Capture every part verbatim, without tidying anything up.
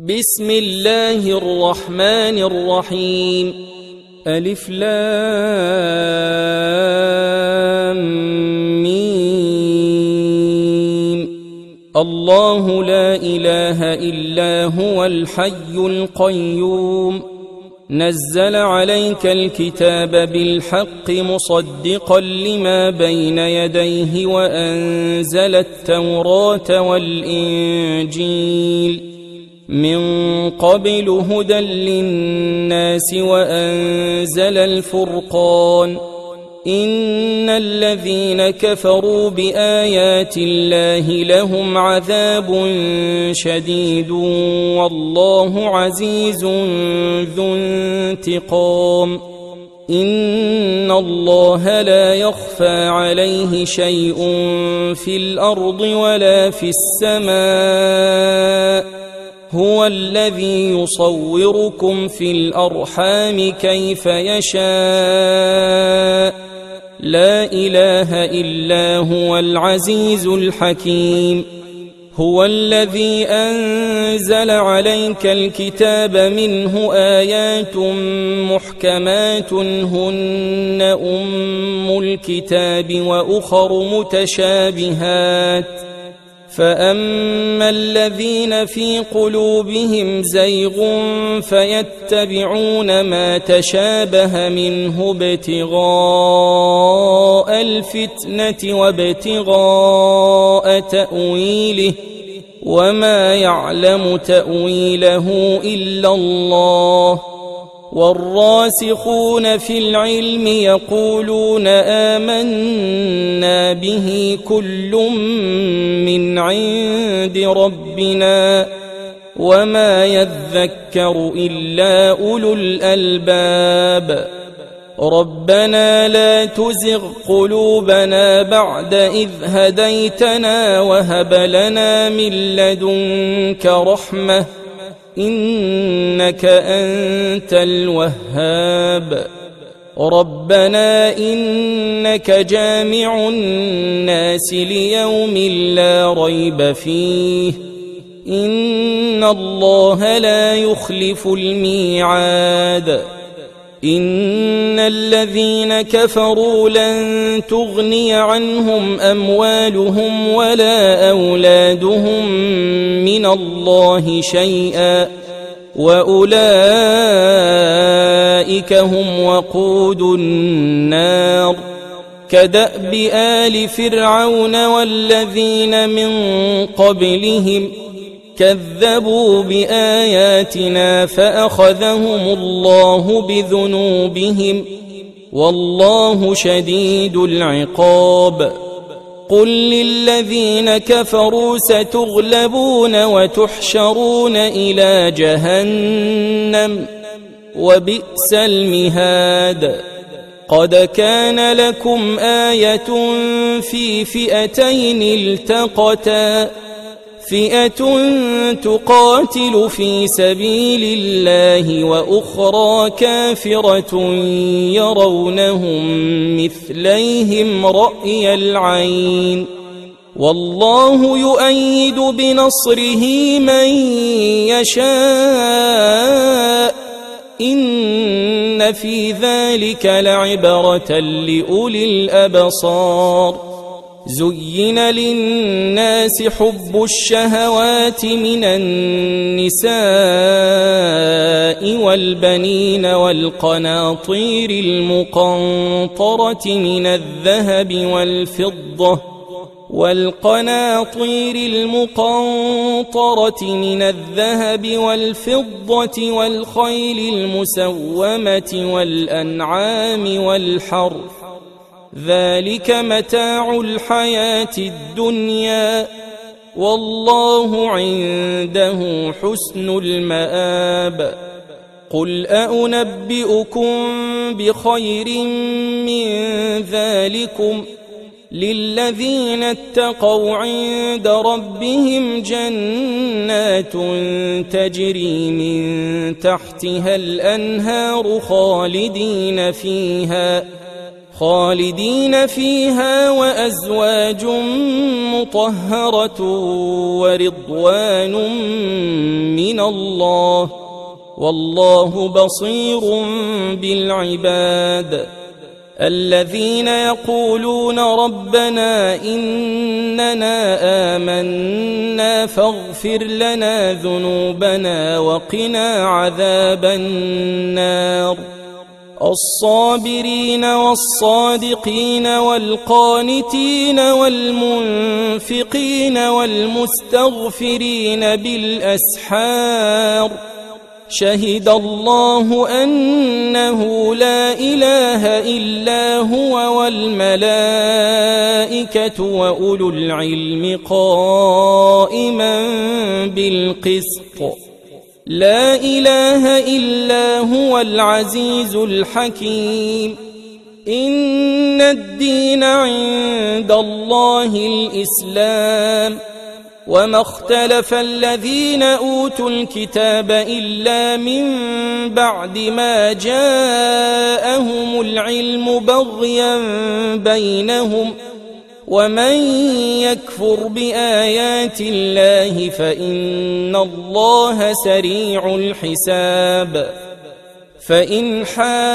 بسم الله الرحمن الرحيم. ألف لام ميم. الله لا إله إلا هو الحي القيوم، نزل عليك الكتاب بالحق مصدقا لما بين يديه وأنزل التوراة والإنجيل من قبل هدى للناس وأنزل الفرقان. إن الذين كفروا بآيات الله لهم عذاب شديد والله عزيز ذو انتقام. إن الله لا يخفى عليه شيء في الأرض ولا في السماء، هو الذي يصوركم في الأرحام كيف يشاء، لا إله إلا هو العزيز الحكيم. هو الذي أنزل عليك الكتاب منه آيات محكمات هن أم الكتاب وأخر متشابهات، فأما الذين في قلوبهم زيغ فيتبعون ما تشابه منه ابتغاء الفتنة وابتغاء تأويله، وما يعلم تأويله إلا الله. والراسخون في العلم يقولون آمنا به كل من عند ربنا وما يذكر إلا أولو الألباب. ربنا لا تزغ قلوبنا بعد إذ هديتنا وهب لنا من لدنك رحمة إنك أنت الوهاب. ربنا إنك جامع الناس ليوم لا ريب فيه، إن الله لا يخلف الميعاد. إن الذين كفروا لن تغني عنهم أموالهم ولا أولادهم من الله شيئا، وأولئك هم وقود النار. كدأب آل فرعون والذين من قبلهم كذبوا بآياتنا فأخذهم الله بذنوبهم والله شديد العقاب. قل للذين كفروا ستغلبون وتحشرون إلى جهنم وبئس المهاد. قد كان لكم آية في فئتين التقتا، فئة تقاتل في سبيل الله وأخرى كافرة يرونهم مثليهم رأي العين، والله يؤيد بنصره من يشاء. إن في ذلك لعبرة لأولي الأبصار. زين للناس حب الشهوات من النساء والبنين والقناطير المقنطرة من الذهب والفضة والقناطير المقنطرة من الذهب والفضة والخيل المسومة والأنعام والحرث، ذلك متاع الحياة الدنيا والله عنده حسن المآب. قل أنبئكم بخير من ذلكم للذين اتقوا عند ربهم جنات تجري من تحتها الأنهار خالدين فيها خالدين فيها وأزواج مطهرة ورضوان من الله والله بصير بالعباد الذين يقولون ربنا إننا آمنا فاغفر لنا ذنوبنا وقنا عذاب النار الصابرين والصادقين والقانتين والمنفقين والمستغفرين بالأسحار شهد الله أنه لا إله إلا هو والملائكة وأولو العلم قائما بالقسط لا إله إلا هو العزيز الحكيم إن الدين عند الله الإسلام وما اختلف الذين أوتوا الكتاب إلا من بعد ما جاءهم العلم بغيا بينهم ومن يكفر بآيات الله فإن الله سريع الحساب فإن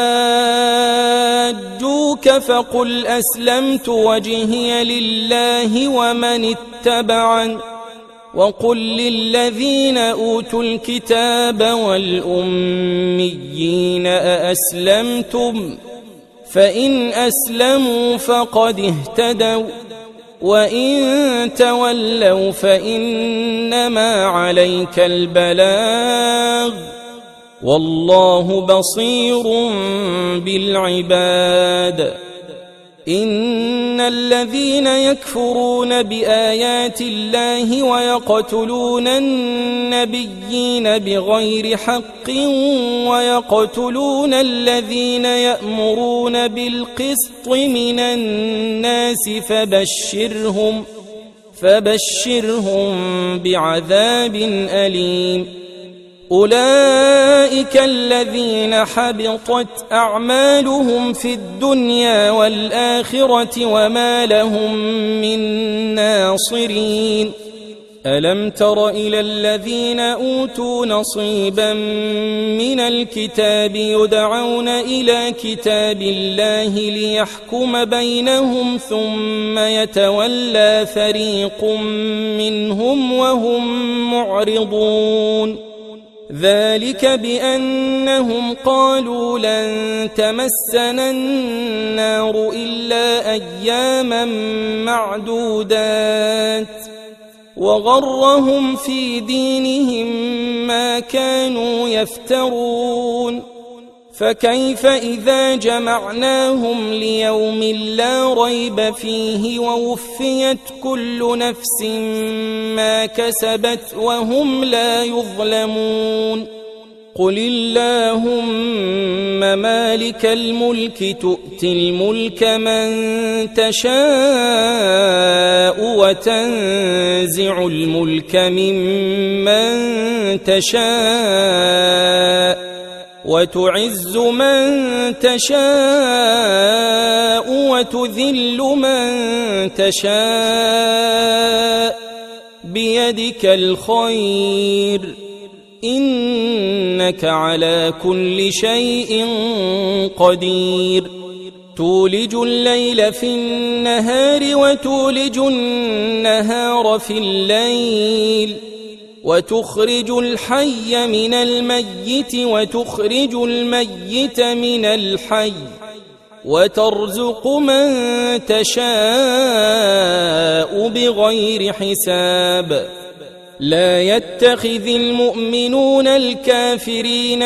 حاجوك فقل أسلمت وجهي لله ومن اتبعني وقل للذين أوتوا الكتاب والأميين أأسلمتم فإن أسلموا فقد اهتدوا وإن تولوا فإنما عليك البلاغ والله بصير بالعباد إن الذين يكفرون بآيات الله ويقتلون النبيين بغير حق ويقتلون الذين يأمرون بالقسط من الناس فبشرهم فبشرهم بعذاب أليم أولئك الذين حبطت أعمالهم في الدنيا والآخرة وما لهم من ناصرين ألم تر إلى الذين أوتوا نصيبا من الكتاب يدعون إلى كتاب الله ليحكم بينهم ثم يتولى فريق منهم وهم معرضون ذلك بأنهم قالوا لن تمسنا النار إلا أياما معدودات وغرهم في دينهم ما كانوا يفترون فكيف إذا جمعناهم ليوم لا ريب فيه ووفيت كل نفس ما كسبت وهم لا يظلمون قل اللهم مالك الملك تؤتي الملك من تشاء وتنزع الملك ممن تشاء وتعز من تشاء وتذل من تشاء بيدك الخير إنك على كل شيء قدير تولج الليل في النهار وتولج النهار في الليل وتخرج الحي من الميت وتخرج الميت من الحي وترزق من تشاء بغير حساب لا يتخذ المؤمنون الكافرين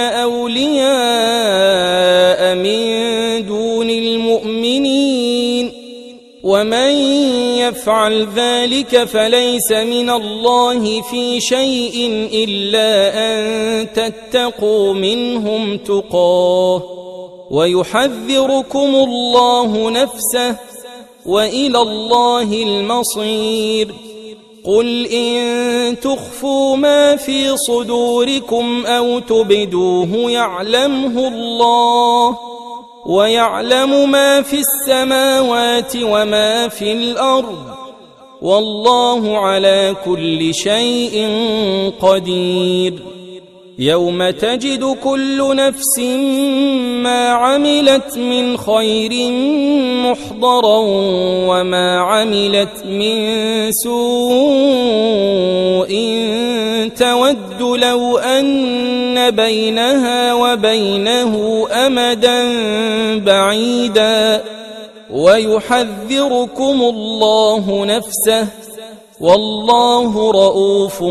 أولياء من دون المؤمنين ومن يفعل ذلك فليس من الله في شيء إلا أن تتقوا منهم تقاه ويحذركم الله نفسه وإلى الله المصير قل إن تخفوا ما في صدوركم أو تبدوه يعلمه الله ويعلم ما في السماوات وما في الأرض والله على كل شيء قدير. يوم تجد كل نفس ما عملت من خير محضرا وما عملت من سوء تود لو أن بينها وبينه أمدا بعيدا ويحذركم الله نفسه والله رؤوف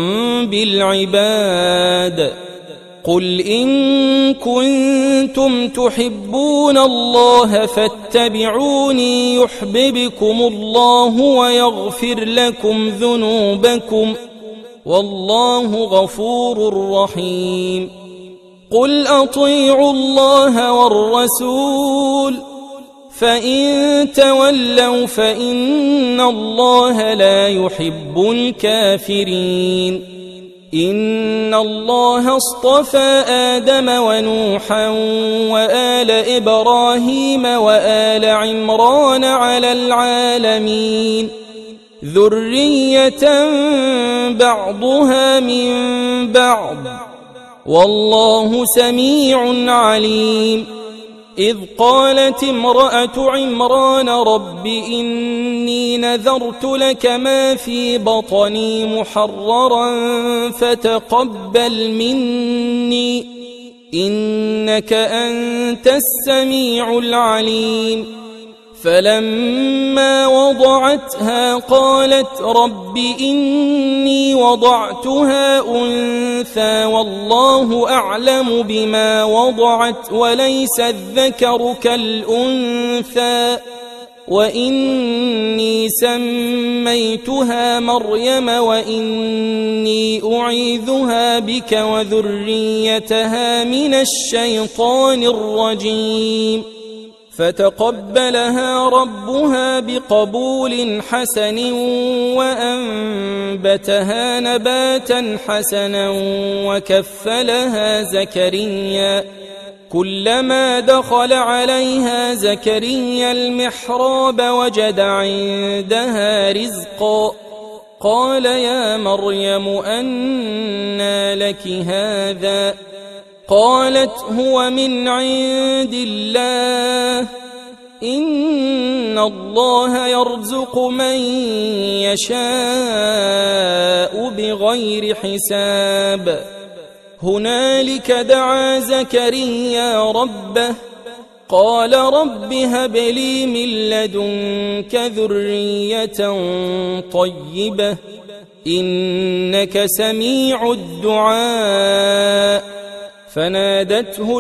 بالعباد. قل إن كنتم تحبون الله فاتبعوني يحببكم الله ويغفر لكم ذنوبكم والله غفور رحيم. قل أطيعوا الله والرسول فإن تولوا فإن الله لا يحب الكافرين. إن الله اصطفى آدم ونوحا وآل إبراهيم وآل عمران على العالمين ذرية بعضها من بعض والله سميع عليم. إذ قالت امرأة عمران رب إني نذرت لك ما في بطني محررا فتقبل مني إنك أنت السميع العليم. فلما وضعتها قالت رب إني وضعتها أنثى والله أعلم بما وضعت وليس الذكر كالأنثى وإني سميتها مريم وإني أعيذها بك وذريتها من الشيطان الرجيم. فتقبلها ربها بقبول حسن وأنبتها نباتا حسنا وكفلها زكريا. كلما دخل عليها زكريا المحراب وجد عندها رزقا قال يا مريم أنى لك هذا قالت هو من عند الله إن الله يرزق من يشاء بغير حساب. هنالك دعا زكريا ربه قال رب هب لي من لدنك ذرية طيبة إنك سميع الدعاء. فنادته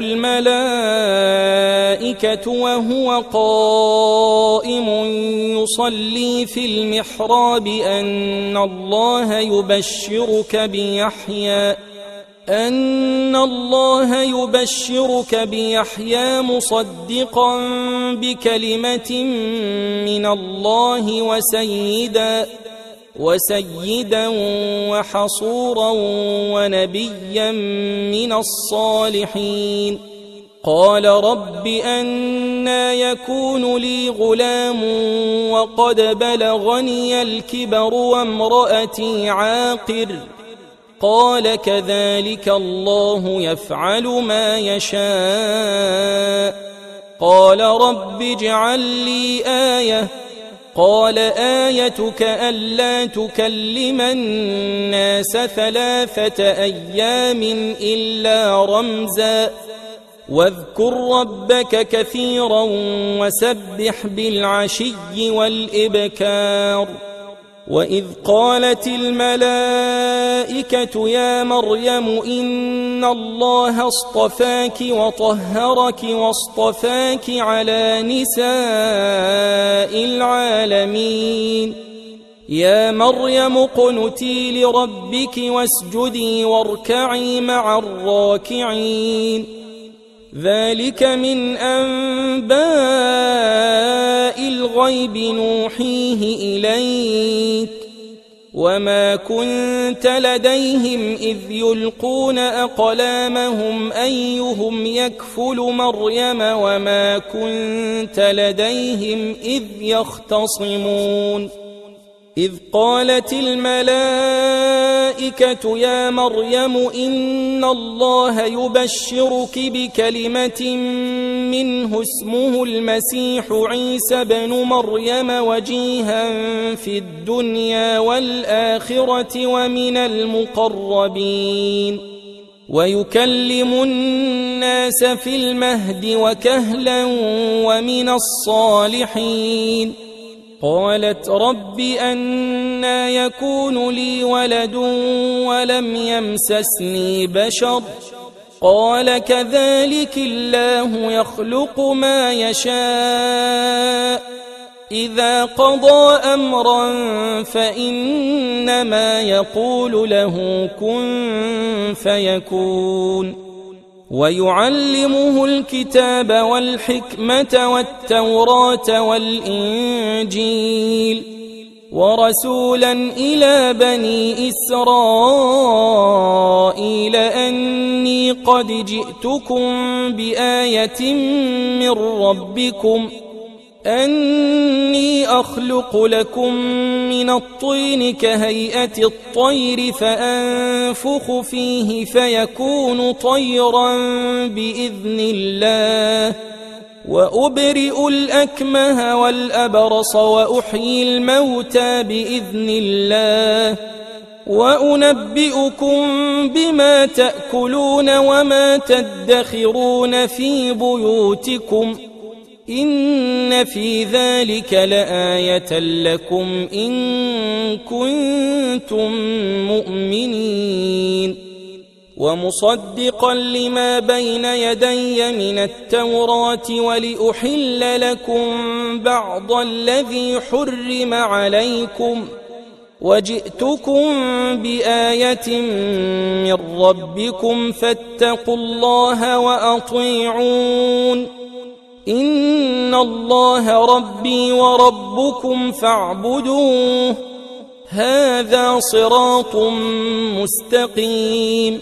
الملائكة وهو قائم يصلي في المحراب أن الله يبشرك بيحيى أن الله يبشرك بيحيى مصدقا بكلمة من الله وسيدا وسيدا وحصورا ونبيا من الصالحين. قال رب أنى يكون لي غلام وقد بلغني الكبر وامرأتي عاقر قال كذلك الله يفعل ما يشاء. قال رب اجعل لي آية قال آيتك ألا تكلم الناس ثلاثة أيام إلا رمزا واذكر ربك كثيرا وسبح بالعشي والإبكار. وإذ قالت الملائكة يا مريم إن الله اصطفاك وطهرك واصطفاك على نساء العالمين. يا مريم اقنتي لربك واسجدي واركعي مع الراكعين. ذلك من أنباء الغيب نوحيه إليك وما كنت لديهم إذ يلقون أقلامهم أيهم يكفل مريم وما كنت لديهم إذ يختصمون إذ قالت الملائكة يا مريم إن الله يبشرك بكلمة منه اسمه المسيح عيسى بن مريم وجيها في الدنيا والآخرة ومن المقربين ويكلم الناس في المهد وكهلا ومن الصالحين قالت رب أنى يكون لي ولد ولم يمسسني بشر قال كذلك الله يخلق ما يشاء إذا قضى أمرا فإنما يقول له كن فيكون ويعلمه الكتاب والحكمة والتوراة والإنجيل ورسولا إلى بني إسرائيل أني قد جئتكم بآية من ربكم أني أخلق لكم من الطين كهيئة الطير فأنفخ فيه فيكون طيرا بإذن الله وأبرئ الأكمه والأبرص وأحيي الموتى بإذن الله وأنبئكم بما تأكلون وما تدخرون في بيوتكم إن في ذلك لآية لكم إن كنتم مؤمنين ومصدقا لما بين يدي من التوراة ولأحل لكم بعض الذي حرم عليكم وجئتكم بآية من ربكم فاتقوا الله وأطيعون إن الله ربي وربكم فاعبدوه هذا صراط مستقيم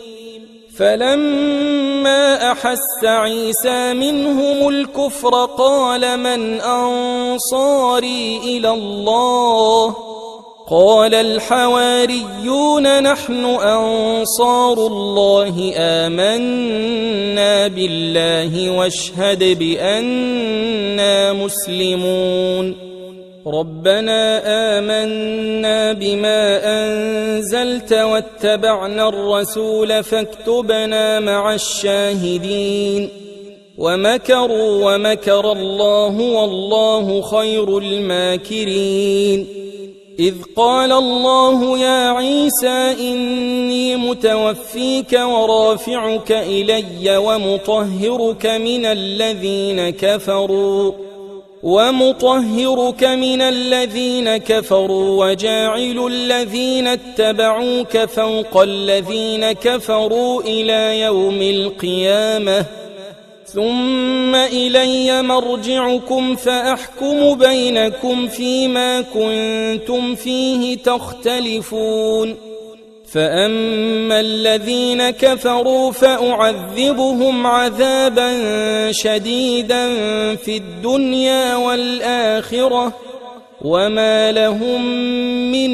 فلما أحس عيسى منهم الكفر قال من أنصاري إلى الله قال الحواريون نحن أنصار الله آمنا بالله واشهد بأننا مسلمون ربنا آمنا بما أنزلت واتبعنا الرسول فاكتبنا مع الشاهدين ومكروا ومكر الله والله خير الماكرين إذ قال الله يا عيسى إني متوفيك ورافعك إلي ومطهرك من الذين كفروا ومطهرك من الذين كفروا وجاعل الذين اتبعوك فوق الذين كفروا إلى يوم القيامة ثم إلي مرجعكم فأحكم بينكم فيما كنتم فيه تختلفون فأما الذين كفروا فأعذبهم عذابا شديدا في الدنيا والآخرة وما لهم من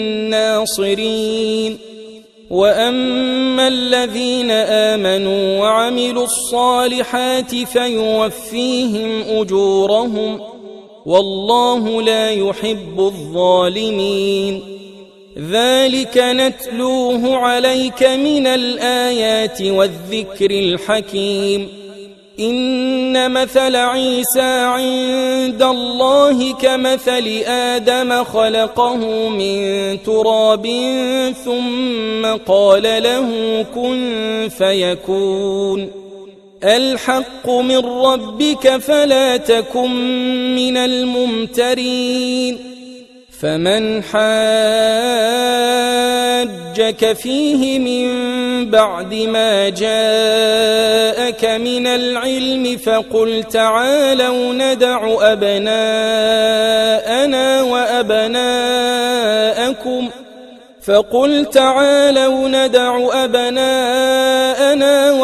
ناصرين وأما الذين آمنوا وعملوا الصالحات فيوفيهم أجورهم والله لا يحب الظالمين ذلك نتلوه عليك من الآيات والذكر الحكيم إن مثل عيسى عند الله كمثل آدم خلقه من تراب ثم قال له كن فيكون الحق من ربك فلا تكن من الممترين فمن حاجك فيه من بعد ما جاءك من العلم فقل تعالوا ندع أبناءنا وأبناءكم فقل تعالوا ندع أبناءنا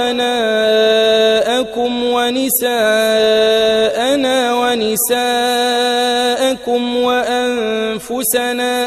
وأبناءكم ونساءنا ونساءكم وأنفسنا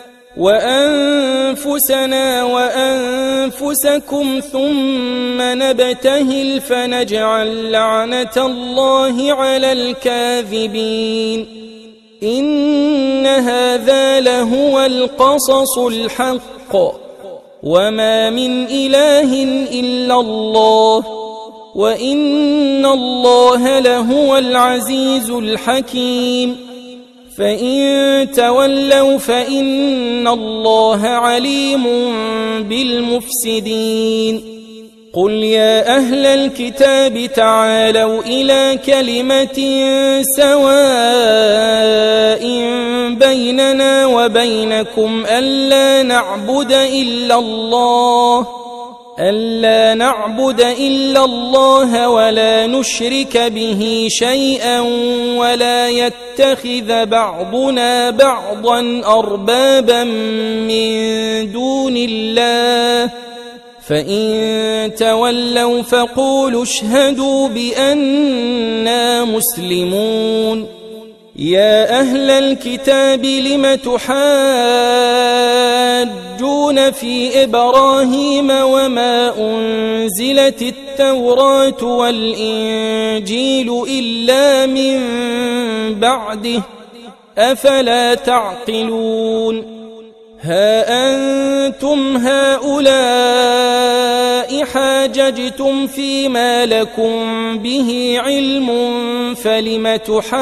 وأنفسنا وأنفسكم ثم نبتهل فنجعل لعنة الله على الكاذبين إن هذا لهو القصص الحق وما من إله إلا الله وإن الله لهو العزيز الحكيم فإن تولوا فإن الله عليم بالمفسدين قل يا أهل الكتاب تعالوا إلى كلمة سواء بيننا وبينكم ألا نعبد إلا الله ألا نعبد إلا الله ولا نشرك به شيئا ولا يتخذ بعضنا بعضا أربابا من دون الله فإن تولوا فقولوا اشهدوا بأننا مسلمون يا أهل الكتاب لم تحاجون في إبراهيم وما أنزلت التوراة والإنجيل إلا من بعده أفلا تعقلون ها أنتم هؤلاء حاججتم فيما لكم به علم فلم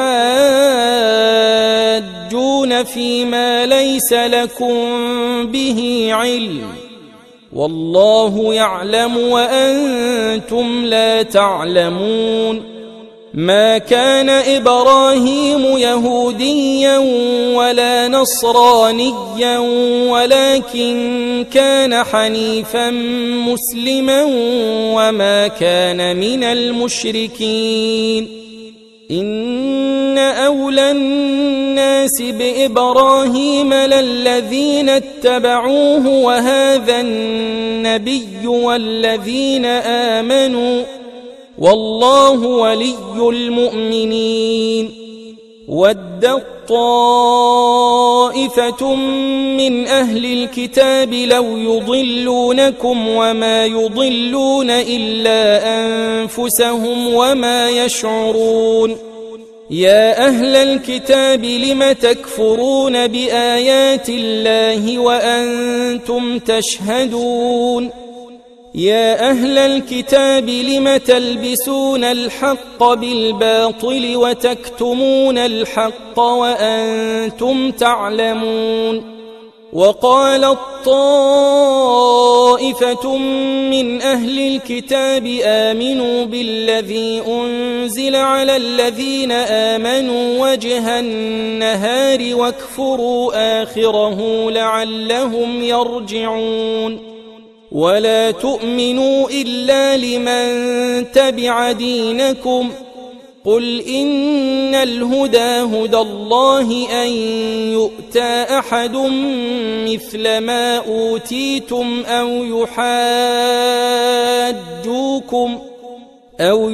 تحاجون فيما ليس لكم به علم والله يعلم وأنتم لا تعلمون ما كان إبراهيم يهوديا ولا نصرانيا ولكن كان حنيفا مسلما وما كان من المشركين إن أولى الناس بإبراهيم للذين اتبعوه وهذا النبي والذين آمنوا والله ولي المؤمنين ودت طائفة من أهل الكتاب لو يضلونكم وما يضلون إلا أنفسهم وما يشعرون يا أهل الكتاب لم تكفرون بآيات الله وأنتم تشهدون يا أهل الكتاب لم تلبسون الحق بالباطل وتكتمون الحق وأنتم تعلمون وقالت طائفة من أهل الكتاب آمنوا بالذي أنزل على الذين آمنوا وجه النهار واكفروا آخره لعلهم يرجعون ولا تؤمنوا إلا لمن تبع دينكم قل إن الهدى هدى الله أن يؤتى أحد مثل ما أوتيتم أو يحاجوكم أو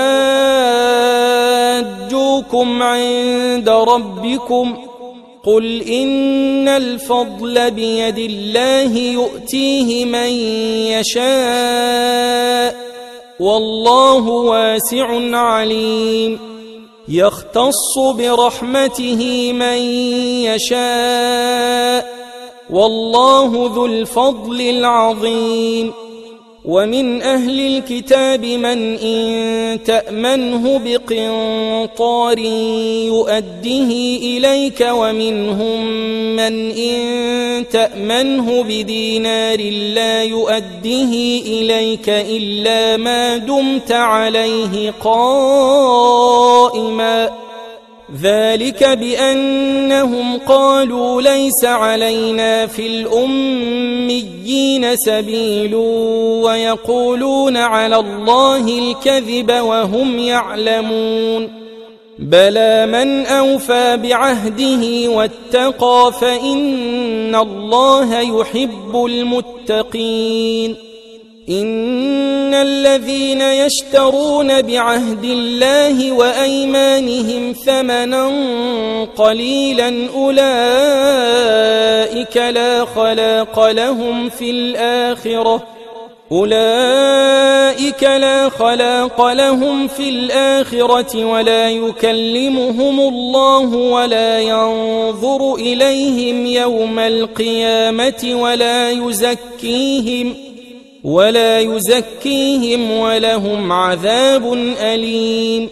يحاجوكم عند ربكم قل إن الفضل بيد الله يؤتيه من يشاء والله واسع عليم يختص برحمته من يشاء والله ذو الفضل العظيم ومن أهل الكتاب من إن تأمنه بقنطار يؤديه إليك ومنهم من إن تأمنه بدينار لا يؤديه إليك إلا ما دمت عليه قائما ذلك بأنهم قالوا ليس علينا في الأميين سبيل ويقولون على الله الكذب وهم يعلمون بلى من أوفى بعهده واتقى فإن الله يحب المتقين إن الذين يشترون بعهد الله وأيمانهم ثمنا قليلا أولئك لا خلاق لهم في الآخرة أولئك لا خلاق لهم في الآخرة ولا يكلمهم الله ولا ينظر إليهم يوم القيامة ولا يزكيهم ولا يزكيهم ولهم عذاب أليم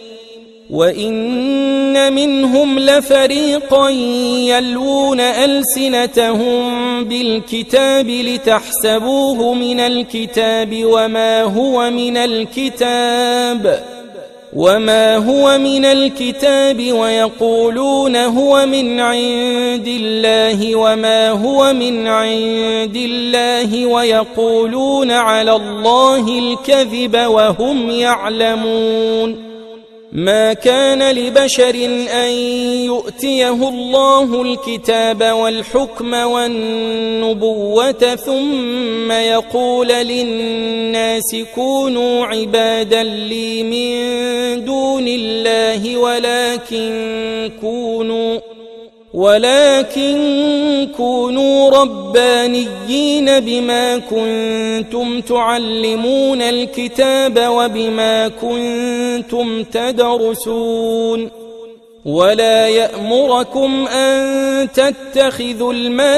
وإن منهم لفريقا يلوون ألسنتهم بالكتاب لتحسبوه من الكتاب وما هو من الكتاب وما هو من الكتاب ويقولون هو من عند الله وما هو من عند الله ويقولون على الله الكذب وهم يعلمون ما كان لبشر أن يؤتيه الله الكتاب والحكم والنبوة ثم يقول للناس كونوا عبادا لي من دون الله ولكن كونوا ولكن كونوا ربانيين بما كنتم تعلمون الكتاب وبما كنتم تدرسون ولا يأمركم أن تتخذوا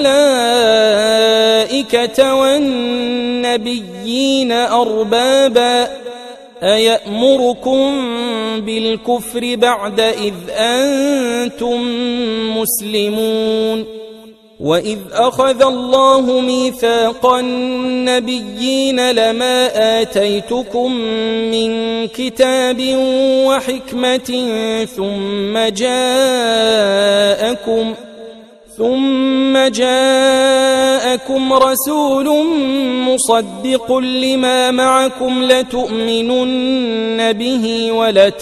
الملائكة والنبيين أربابا أيأمركم بالكفر بعد إذ أنتم مسلمون وإذ أخذ الله ميثاق النبيين لما آتيتكم من كتاب وحكمة ثم جاءكم ثم جاءكم رسول مصدق لما معكم لتؤمنن به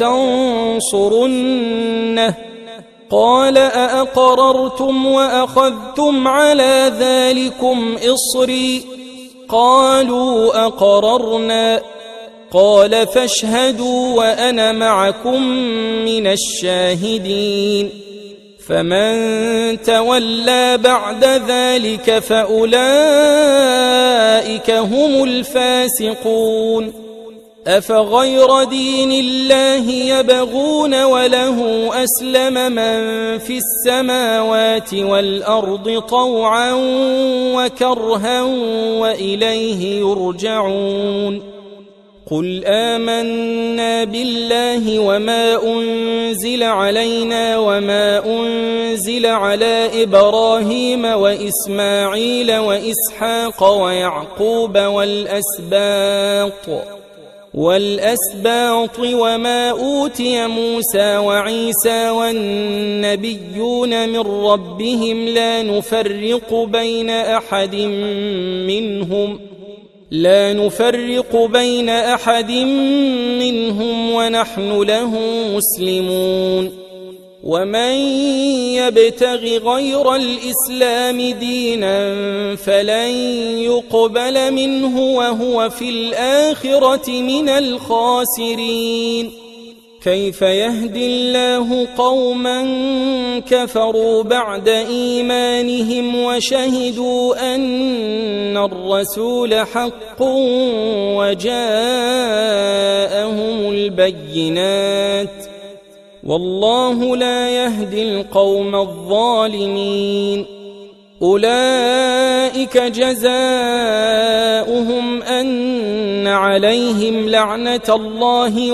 ولتنصرنه قال أأقررتم وأخذتم على ذلكم إصري قالوا أقررنا قال فاشهدوا وأنا معكم من الشاهدين فمن تولى بعد ذلك فأولئك هم الفاسقون أفغير دين الله يبغون وله أسلم من في السماوات والأرض طوعا وكرها وإليه يرجعون قل آمنا بالله وما أنزل علينا وما أنزل على إبراهيم وإسماعيل وإسحاق ويعقوب والأسباط والأسباط وما أوتي موسى وعيسى والنبيون من ربهم لا نفرق بين أحد منهم لا نفرق بين أحد منهم ونحن له مسلمون ومن يبتغ غير الإسلام دينا فلن يقبل منه وهو في الآخرة من الخاسرين كيف يهدي الله قوما كفروا بعد إيمانهم وشهدوا أن الرسول حق وجاءهم البينات والله لا يهدي القوم الظالمين أولئك جزاؤهم أن عليهم لعنة الله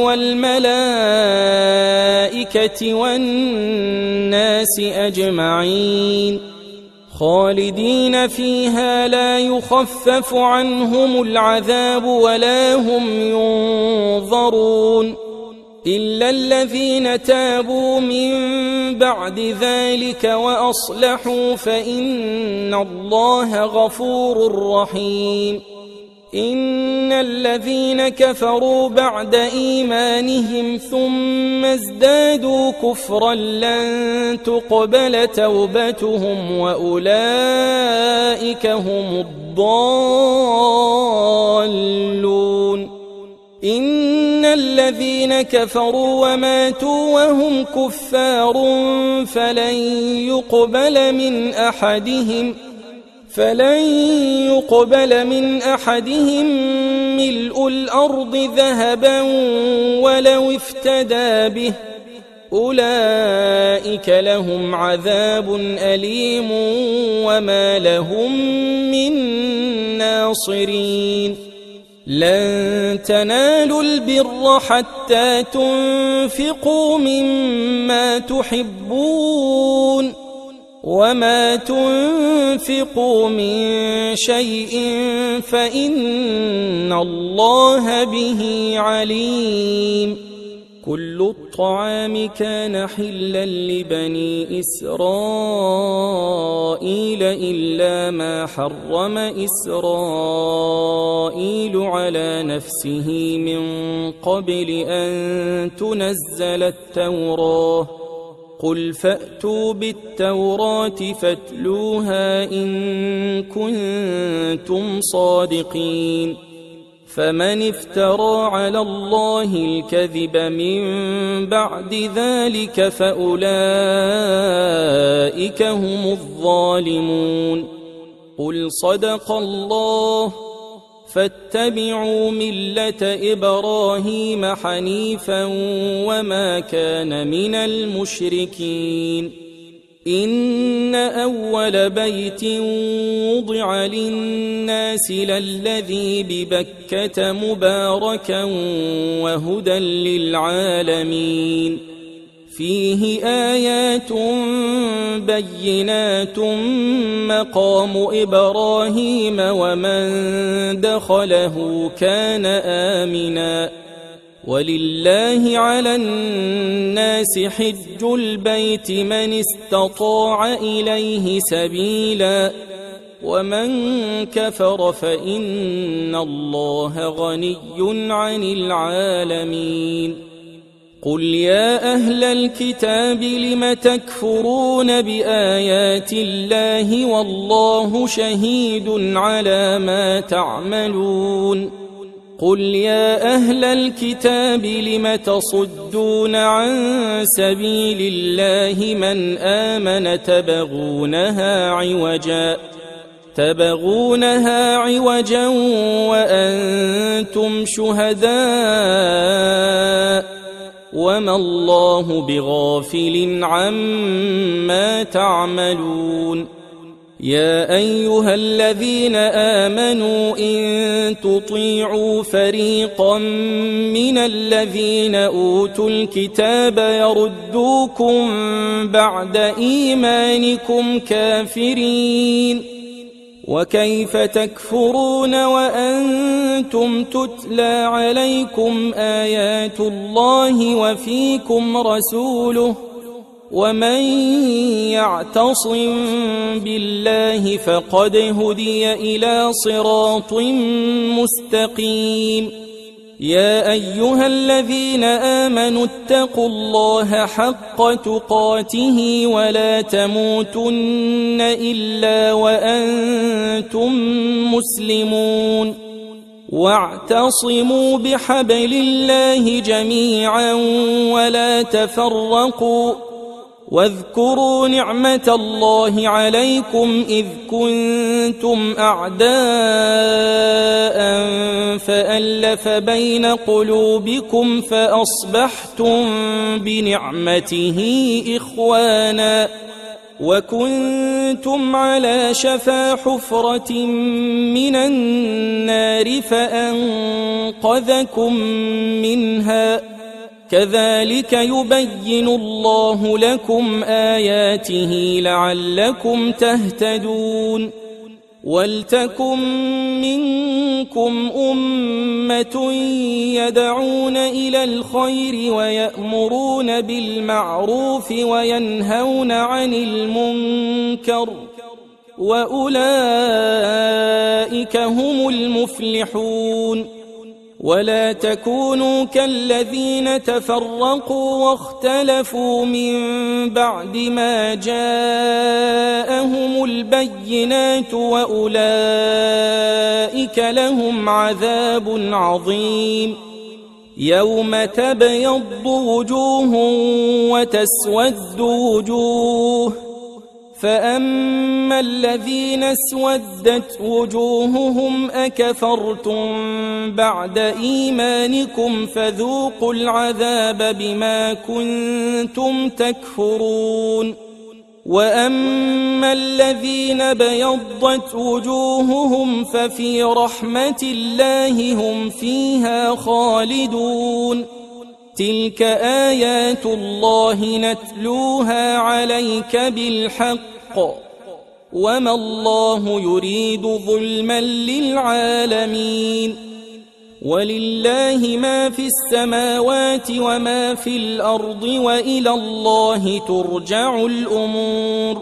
والملائكة والناس أجمعين خالدين فيها لا يخفف عنهم العذاب ولا هم ينظرون إلا الذين تابوا من بعد ذلك وأصلحوا فإن الله غفور رحيم إن الذين كفروا بعد إيمانهم ثم ازدادوا كفرا لن تقبل توبتهم وأولئك هم الضالون. إن الذين كفروا وماتوا وهم كفار فلن يقبل من أحدهم فلن يقبل من أحدهم ملء الأرض ذهبا ولو افتدى به أولئك لهم عذاب أليم وما لهم من ناصرين. لن تنالوا البر حتى تنفقوا مما تحبون وما تنفقوا من شيء فإن الله به عليم. كل الطعام كان حلا لبني إسرائيل إلا ما حرم إسرائيل على نفسه من قبل أن تنزل التوراة. قل فأتوا بالتوراة فاتلوها إن كنتم صادقين. فمن افترى على الله الكذب من بعد ذلك فأولئك هم الظالمون. قل صدق الله فاتبعوا ملة إبراهيم حنيفا وما كان من المشركين. إن أول بيت وضع للناس للذي ببكة مباركا وهدى للعالمين. فيه آيات بينات مقام إبراهيم ومن دخله كان آمنا. ولله على الناس حج البيت من استطاع إليه سبيلا ومن كفر فإن الله غني عن العالمين. قل يا أهل الكتاب لم تكفرون بآيات الله والله شهيد على ما تعملون. قل يا أهل الكتاب لم تصدون عن سبيل الله من آمن تبغونها عوجا تبغونها عوجا وأنتم شهداء وما الله بغافل عما تعملون. يا أيها الذين آمنوا إن تطيعوا فريقا من الذين أوتوا الكتاب يردوكم بعد إيمانكم كافرين وكيف تكفرون وأنتم تتلى عليكم آيات الله وفيكم رسوله ومن يعتصم بالله فقد هدي إلى صراط مستقيم. يا أيها الذين آمنوا اتقوا الله حق تقاته ولا تموتن إلا وأنتم مسلمون. واعتصموا بحبل الله جميعا ولا تفرقوا واذكروا نعمة الله عليكم إذ كنتم أعداء فألف بين قلوبكم فأصبحتم بنعمته إخوانا وكنتم على شفا حفرة من النار فأنقذكم منها كذلك يبين الله لكم آياته لعلكم تهتدون. ولتكن منكم أمة يدعون إلى الخير ويأمرون بالمعروف وينهون عن المنكر وأولئك هم المفلحون ولا تكونوا كالذين تفرقوا واختلفوا من بعد ما جاءهم البينات وأولئك لهم عذاب عظيم يوم تبيض وجوه وتسود وجوه فأما الذين اسودت وجوههم أكفرتم بعد إيمانكم فذوقوا العذاب بما كنتم تكفرون وأما الذين بيضت وجوههم ففي رحمة الله هم فيها خالدون تلك آيات الله نتلوها عليك بالحق وما الله يريد ظلما للعالمين ولله ما في السماوات وما في الأرض وإلى الله ترجع الأمور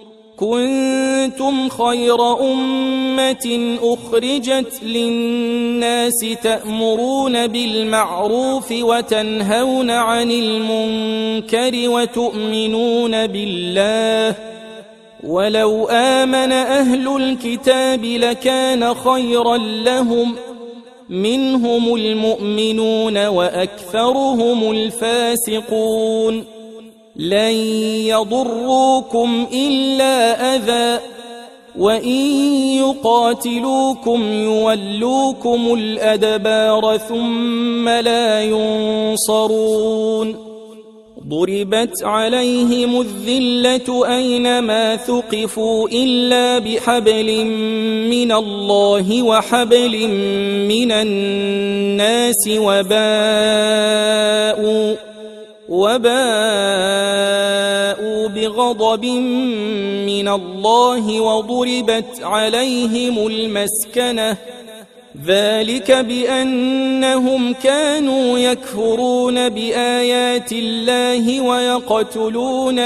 كنتم خير أمة أخرجت للناس تأمرون بالمعروف وتنهون عن المنكر وتؤمنون بالله ولو آمن أهل الكتاب لكان خيرا لهم منهم المؤمنون وأكثرهم الفاسقون لن يضروكم إلا أذى وإن يقاتلوكم يولوكم الأدبار ثم لا ينصرون ضربت عليهم الذلة أينما ثقفوا إلا بحبل من الله وحبل من الناس وباءوا وباءوا بغضب من الله وضربت عليهم المسكنة ذلك بأنهم كانوا يكفرون بآيات الله ويقتلون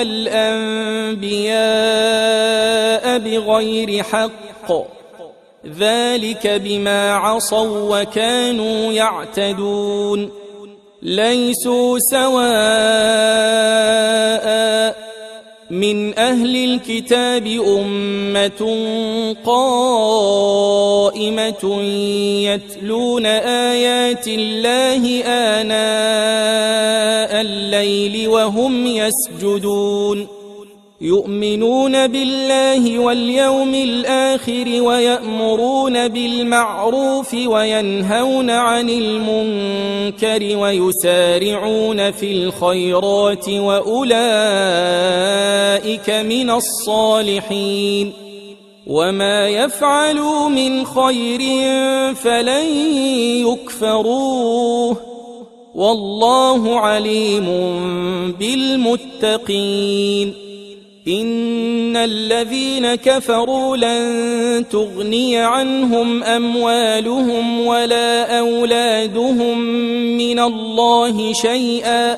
الأنبياء بغير حق ذلك بما عصوا وكانوا يعتدون ليسوا سواء من أهل الكتاب أمة قائمة يتلون آيات الله آناء الليل وهم يسجدون يؤمنون بالله واليوم الآخر ويأمرون بالمعروف وينهون عن المنكر ويسارعون في الخيرات وأولئك من الصالحين وما يفعلوا من خير فلن يكفروه والله عليم بالمتقين إن الذين كفروا لن تغني عنهم أموالهم ولا أولادهم من الله شيئا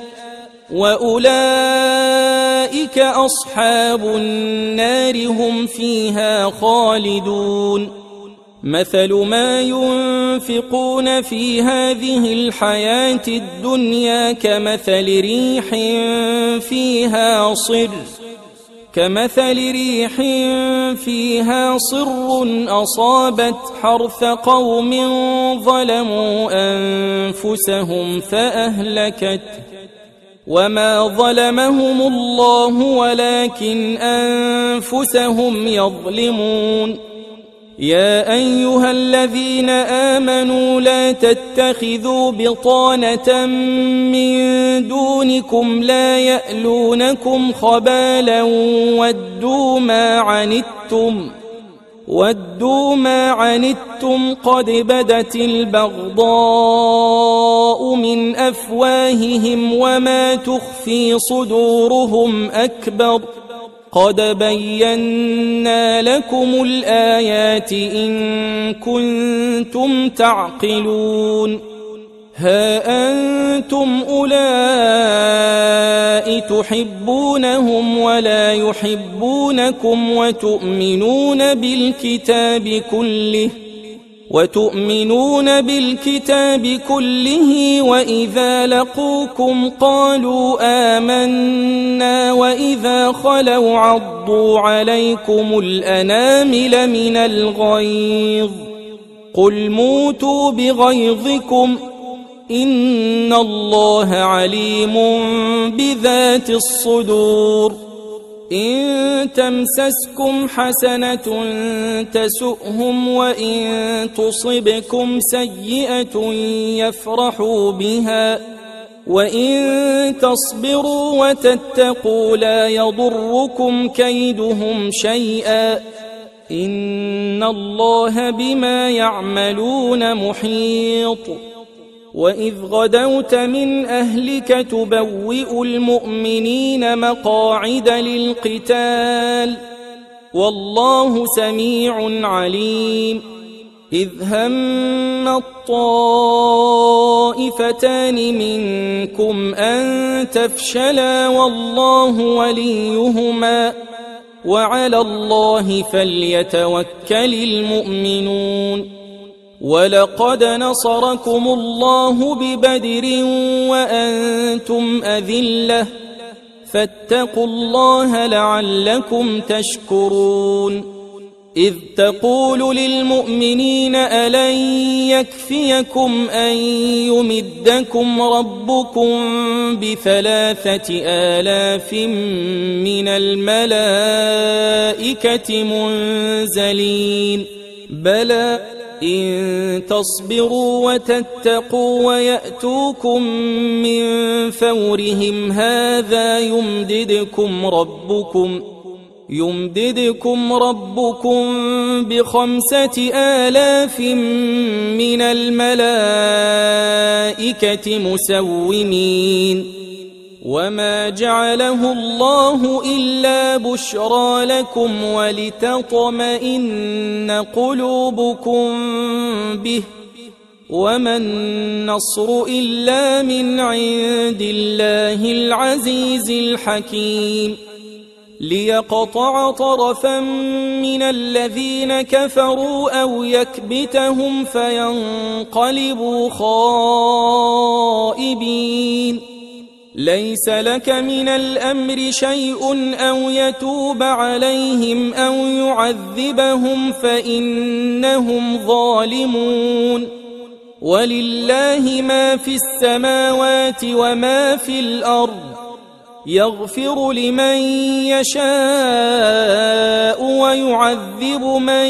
وأولئك أصحاب النار هم فيها خالدون مثل ما ينفقون في هذه الحياة الدنيا كمثل ريح فيها صر كمثل ريح فيها صر أصابت حرث قوم ظلموا أنفسهم فأهلكته وما ظلمهم الله ولكن أنفسهم يظلمون يا أيها الذين آمنوا لا تتخذوا بطانة من دونكم لا يألونكم خبالا ودوا ما عنتم ودوا ما عنتم قد بدت البغضاء من أفواههم وما تخفي صدورهم أكبر قد بينا لكم الآيات إن كنتم تعقلون ها أنتم أولئك تحبونهم ولا يحبونكم وتؤمنون بالكتاب كله وتؤمنون بالكتاب كله وإذا لقوكم قالوا آمنا وإذا خلوا عضوا عليكم الأنامل من الغيظ قل موتوا بغيظكم إن الله عليم بذات الصدور إن تمسسكم حسنة تسؤهم وإن تصبكم سيئة يفرحوا بها وإن تصبروا وتتقوا لا يضركم كيدهم شيئا إن الله بما يعملون محيط وإذ غدوت من أهلك تبوئ المؤمنين مقاعد للقتال والله سميع عليم إذ هم الطائفتان منكم أن تفشلا والله وليهما وعلى الله فليتوكل المؤمنون ولقد نصركم الله ببدر وأنتم أذلة فاتقوا الله لعلكم تشكرون إذ تقول للمؤمنين ألن يكفيكم أن يمدكم ربكم بثلاثة آلاف من الملائكة منزلين بلى إن تصبروا وتتقوا ويأتوكم من فورهم هذا يمددكم ربكم يمددكم ربكم بخمسة آلاف من الملائكة مسومين وما جعله الله إلا بشرى لكم ولتطمئن قلوبكم به وما النصر إلا من عند الله العزيز الحكيم ليقطع طرفا من الذين كفروا أو يكبتهم فينقلبوا خائبين ليس لك من الأمر شيء أو يتوب عليهم أو يعذبهم فإنهم ظالمون ولله ما في السماوات وما في الأرض يغفر لمن يشاء ويعذب من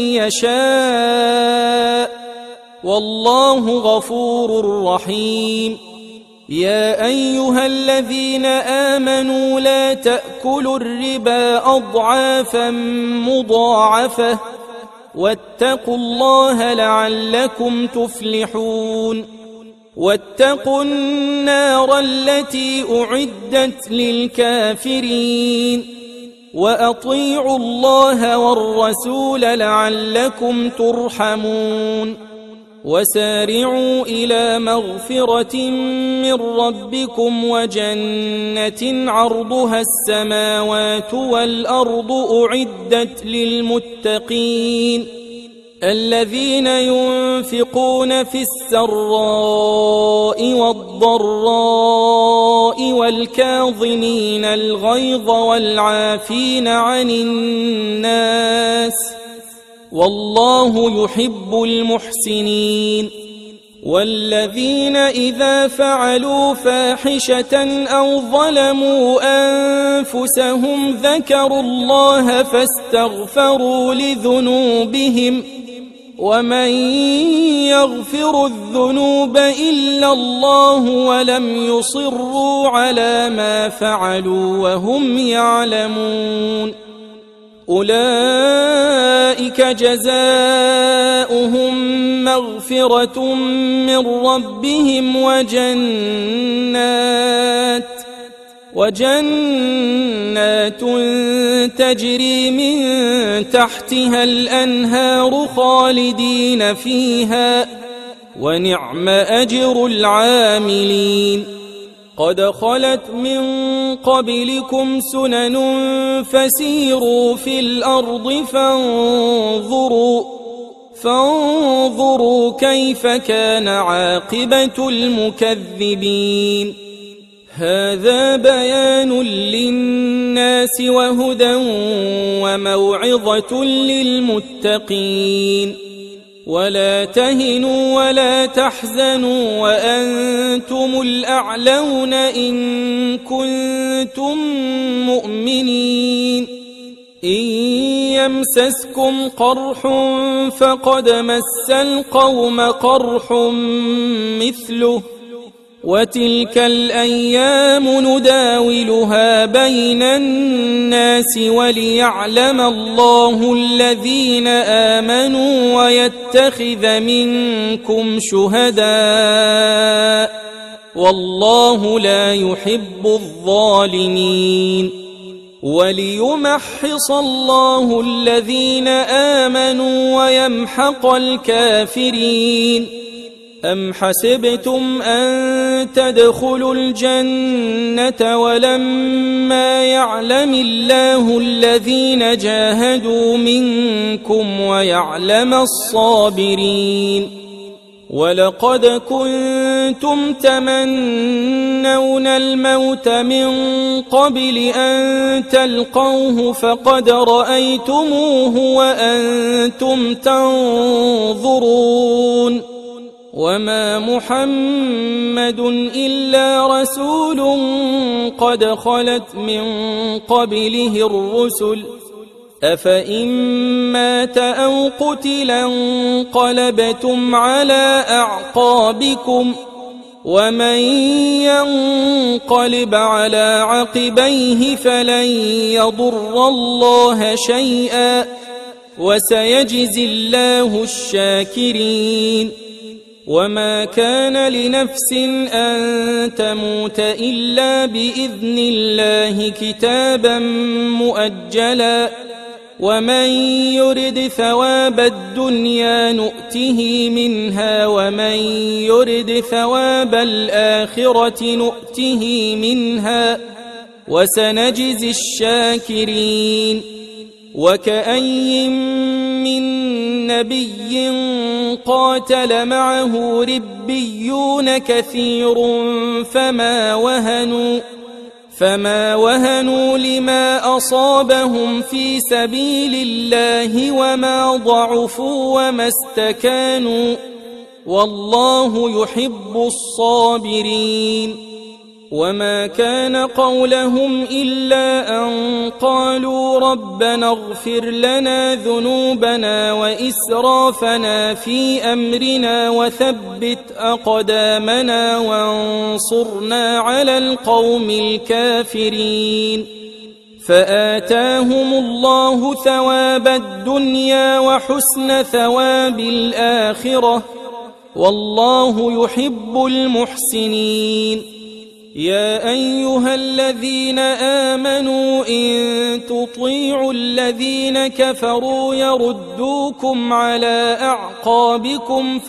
يشاء والله غفور رحيم يا أيها الذين آمنوا لا تأكلوا الربا أضعافا مضاعفة واتقوا الله لعلكم تفلحون واتقوا النار التي أعدت للكافرين وأطيعوا الله والرسول لعلكم ترحمون وسارعوا إلى مغفرة من ربكم وجنة عرضها السماوات والأرض أعدت للمتقين الذين ينفقون في السراء والضراء والكاظمين الغيظ والعافين عن الناس والله يحب المحسنين والذين إذا فعلوا فاحشة أو ظلموا أنفسهم ذكروا الله فاستغفروا لذنوبهم ومن يغفر الذنوب إلا الله ولم يصروا على ما فعلوا وهم يعلمون أولئك جزاؤهم مغفرة من ربهم وجنات وجنات تجري من تحتها الأنهار خالدين فيها ونعم أجر العاملين قد خلت من قبلكم سنن فسيروا في الأرض فانظروا فانظروا كيف كان عاقبة المكذبين هذا بيان للناس وهدى وموعظة للمتقين ولا تهنوا ولا تحزنوا وأنتم الأعلون إن كنتم مؤمنين إن يمسسكم قرح فقد مس القوم قرح مثله وتلك الأيام نداولها بين الناس وليعلم الله الذين آمنوا ويتخذ منكم شهداء والله لا يحب الظالمين وليمحص الله الذين آمنوا ويمحق الكافرين أم حسبتم أن تدخلوا الجنة ولما يعلم الله الذين جاهدوا منكم ويعلم الصابرين ولقد كنتم تمنون الموت من قبل أن تلقوه فقد رأيتموه وأنتم تنظرون وما محمد إلا رسول قد خلت من قبله الرسل أفإن مات أو قتلا انقلبتم على أعقابكم ومن ينقلب على عقبيه فلن يضر الله شيئا وسيجزي الله الشاكرين وما كان لنفس أن تموت إلا بإذن الله كتابا مؤجلا ومن يرد ثواب الدنيا نؤته منها ومن يرد ثواب الآخرة نؤته منها وسنجزي الشاكرين وكأي من نبي قاتل معه ربيون كثير فما وهنوا فما وهنوا لما أصابهم في سبيل الله وما ضعفوا وما استكانوا والله يحب الصابرين وما كان قولهم إلا أن قالوا ربنا اغفر لنا ذنوبنا وإسرافنا في أمرنا وثبت أقدامنا وانصرنا على القوم الكافرين فآتاهم الله ثواب الدنيا وحسن ثواب الآخرة والله يحب المحسنين يا أيها الذين آمنوا إن تطيعوا الذين كفروا يردوكم على أعقابكم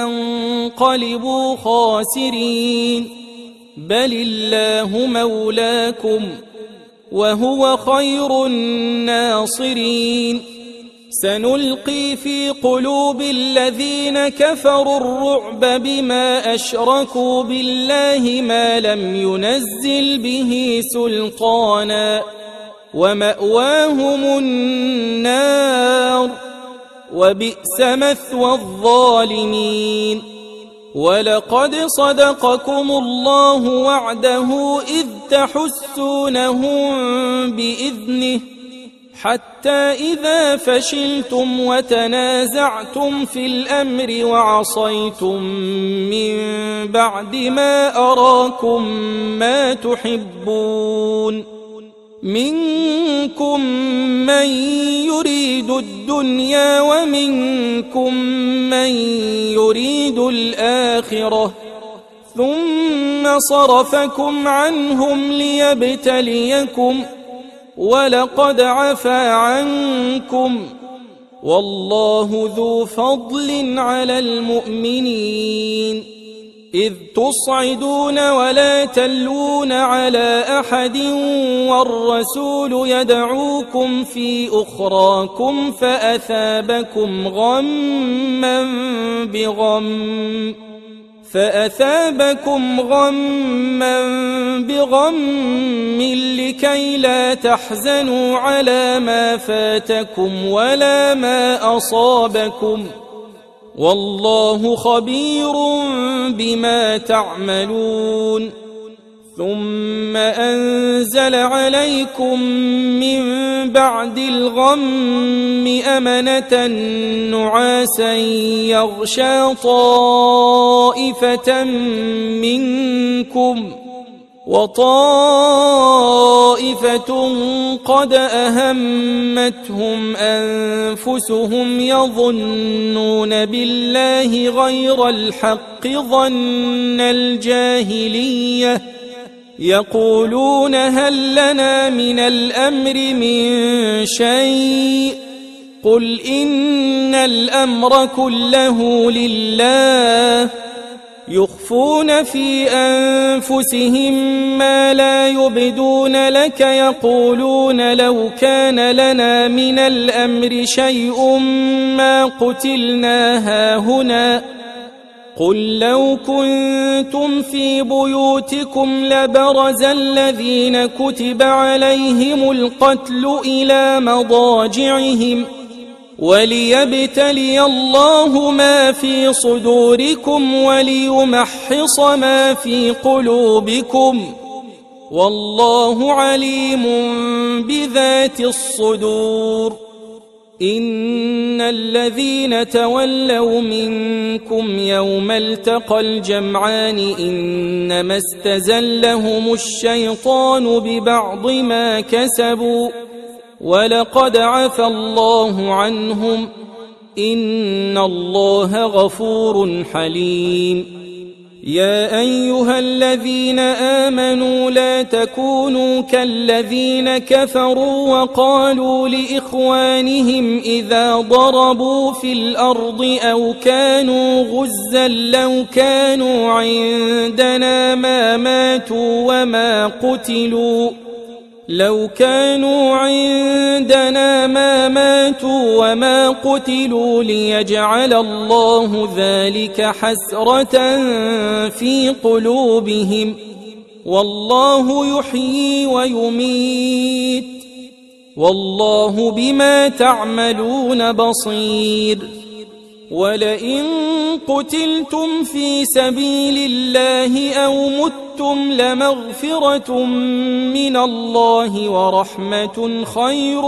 فتنقلبوا خاسرين بل الله مولاكم وهو خير الناصرين سنلقي في قلوب الذين كفروا الرعب بما أشركوا بالله ما لم ينزل به سلطانا ومأواهم النار وبئس مثوى الظالمين ولقد صدقكم الله وعده إذ تحسونهم بإذنه حتى إذا فشلتم وتنازعتم في الأمر وعصيتم من بعد ما أراكم ما تحبون منكم من يريد الدنيا ومنكم من يريد الآخرة ثم صرفكم عنهم ليبتليكم ولقد عفا عنكم والله ذو فضل على المؤمنين إذ تصعدون ولا تلوون على أحد والرسول يدعوكم في أخراكم فأثابكم غما بغم فأثابكم غما بغم لكي لا تحزنوا على ما فاتكم ولا ما أصابكم والله خبير بما تعملون ثم أنزل عليكم من بعد الغم أمنة نعاسا يغشى طائفة منكم وطائفة قد أهمتهم أنفسهم يظنون بالله غير الحق ظن الجاهلية يقولون هل لنا من الأمر من شيء قل إن الأمر كله لله يخفون في أنفسهم ما لا يبدون لك يقولون لو كان لنا من الأمر شيء ما قتلنا هاهنا قل لو كنتم في بيوتكم لبرز الذين كتب عليهم القتل إلى مضاجعهم وليبتلي الله ما في صدوركم وليمحص ما في قلوبكم والله عليم بذات الصدور إن الذين تولوا منكم يوم التقى الجمعان إنما استزلهم الشيطان ببعض ما كسبوا ولقد عفى الله عنهم إن الله غفور حليم يا أيها الذين آمنوا لا تكونوا كالذين كفروا وقالوا لإخوانهم إذا ضربوا في الأرض أو كانوا غزا لو كانوا عندنا ما ماتوا وما قتلوا لو كانوا عندنا ما ماتوا وما قتلوا ليجعل الله ذلك حسرة في قلوبهم والله يحيي ويميت والله بما تعملون بصير ولئن قتلتم في سبيل الله أو متم لمغفرة من الله ورحمة خير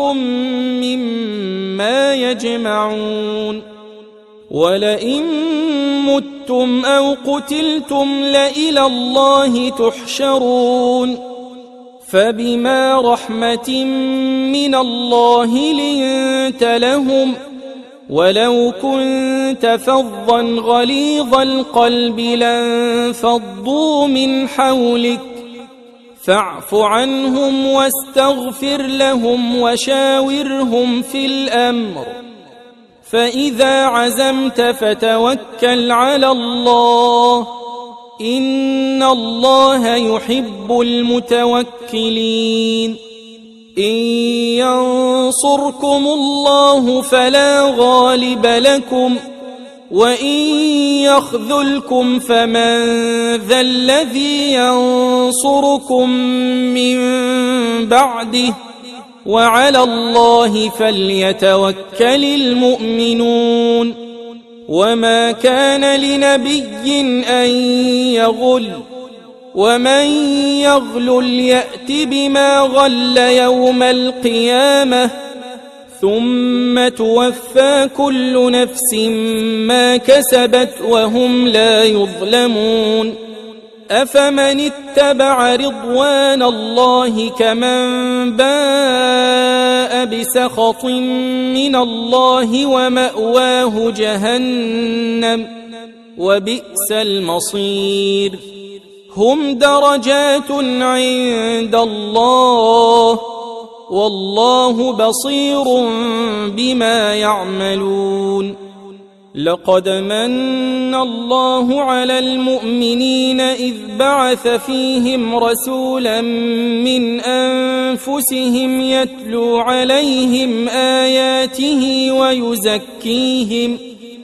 مما يجمعون ولئن متم أو قتلتم لإلى الله تحشرون فبما رحمة من الله لنت لهم ولو كنت فظا غليظ القلب لانفضوا من حولك فاعف عنهم واستغفر لهم وشاورهم في الأمر فإذا عزمت فتوكل على الله إن الله يحب المتوكلين إن ينصركم الله فلا غالب لكم وإن يخذلكم فمن ذا الذي ينصركم من بعده وعلى الله فليتوكل المؤمنون وما كان لنبي أن يغل ومن يغلل يأت بما غل يوم القيامة ثم توفى كل نفس ما كسبت وهم لا يظلمون أفمن اتبع رضوان الله كمن باء بسخط من الله ومأواه جهنم وبئس المصير هم درجات عند الله والله بصير بما يعملون لقد من الله على المؤمنين إذ بعث فيهم رسولا من أنفسهم يتلو عليهم آياته ويزكيهم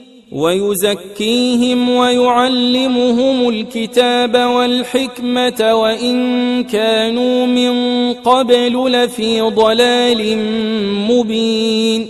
ويزكيهم ويعلمهم الكتاب والحكمة وإن كانوا من قبل لفي ضلال مبين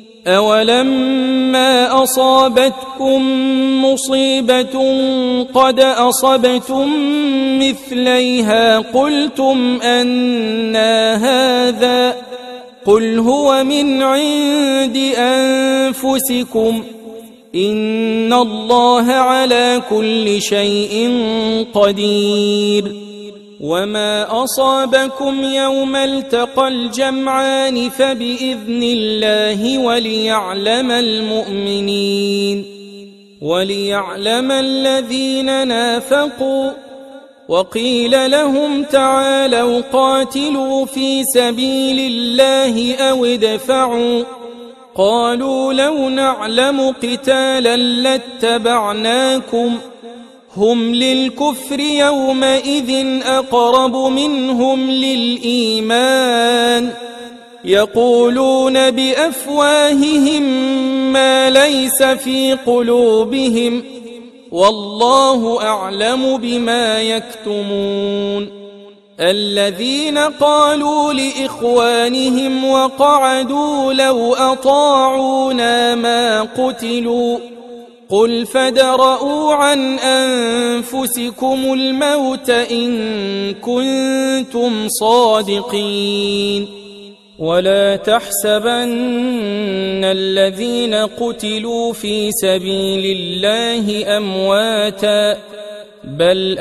أولما أصابتكم مصيبة قد أصبتم مثليها قلتم أنى هذا قل هو من عند أنفسكم إن الله على كل شيء قدير وما أصابكم يوم التقى الجمعان فبإذن الله وليعلم المؤمنين وليعلم الذين نافقوا وقيل لهم تعالوا قاتلوا في سبيل الله أو ادفعوا قالوا لو نعلم قتالا لاتبعناكم هم للكفر يومئذ أقرب منهم للإيمان يقولون بأفواههم ما ليس في قلوبهم والله أعلم بما يكتمون الذين قالوا لإخوانهم وقعدوا لو أطاعونا ما قتلوا قل فادرءوا عن أنفسكم الموت إن كنتم صادقين ولا تحسبن الذين قتلوا في سبيل الله أمواتا بل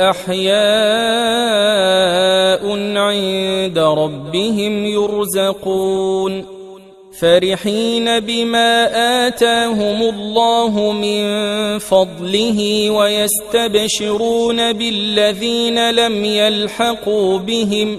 أحياء عند ربهم يرزقون فرحين بما آتاهم الله من فضله ويستبشرون بالذين لم يلحقوا بهم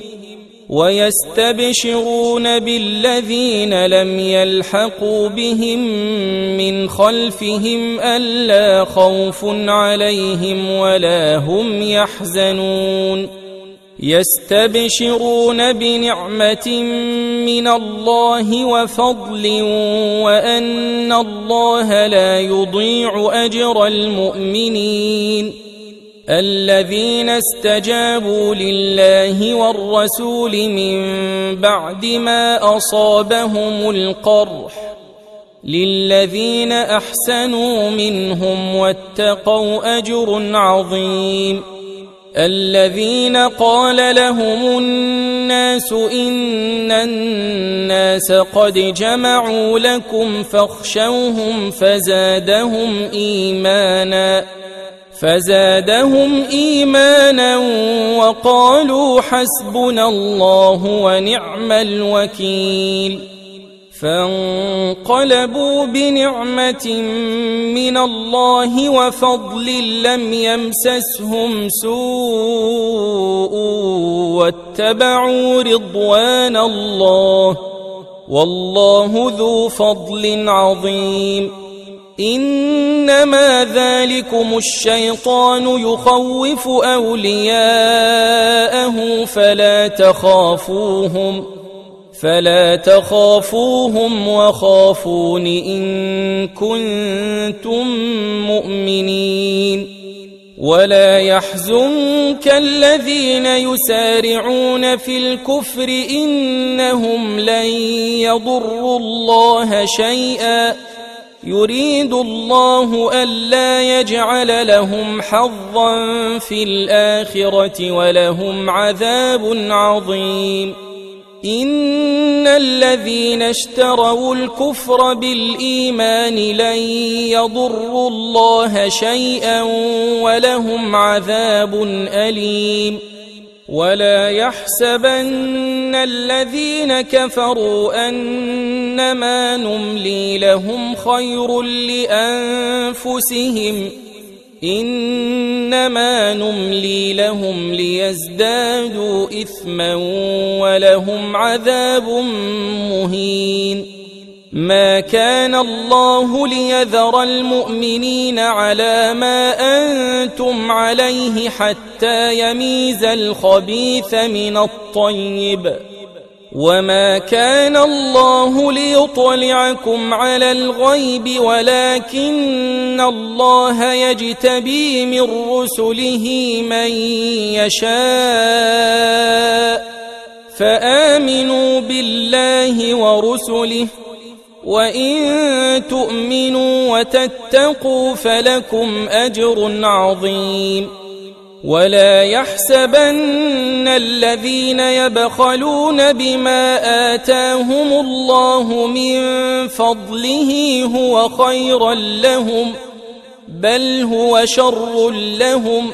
ويستبشرون بالذين لم يلحقوا بهم من خلفهم ألا خوف عليهم ولا هم يحزنون يستبشرون بنعمة من الله وفضل وأن الله لا يضيع أجر المؤمنين الذين استجابوا لله والرسول من بعد ما أصابهم القرح للذين أحسنوا منهم واتقوا أجر عظيم الذين قال لهم الناس إن الناس قد جمعوا لكم فاخشوهم فزادهم إيمانا فزادهم إيمانا وقالوا حسبنا الله ونعم الوكيل فانقلبوا بنعمة من الله وفضل لم يمسسهم سوء واتبعوا رضوان الله والله ذو فضل عظيم إنما ذلكم الشيطان يخوف أولياءه فلا تخافوهم فلا تخافوهم وخافون إن كنتم مؤمنين ولا يحزنك الذين يسارعون في الكفر إنهم لن يضروا الله شيئا يريد الله ألا يجعل لهم حظا في الآخرة ولهم عذاب عظيم إن الذين اشتروا الكفر بالإيمان لن يضروا الله شيئا ولهم عذاب أليم ولا يحسبن الذين كفروا أنما نملي لهم خير لأنفسهم إنما نملي لهم ليزدادوا إثما ولهم عذاب مهين ما كان الله ليذر المؤمنين على ما أنتم عليه حتى يميز الخبيث من الطيب وما كان الله ليطلعكم على الغيب ولكن الله يجتبي من رسله من يشاء فآمنوا بالله ورسله وإن تؤمنوا وتتقوا فلكم أجر عظيم ولا يحسبن الذين يبخلون بما آتاهم الله من فضله هو خيرا لهم بل هو شر لهم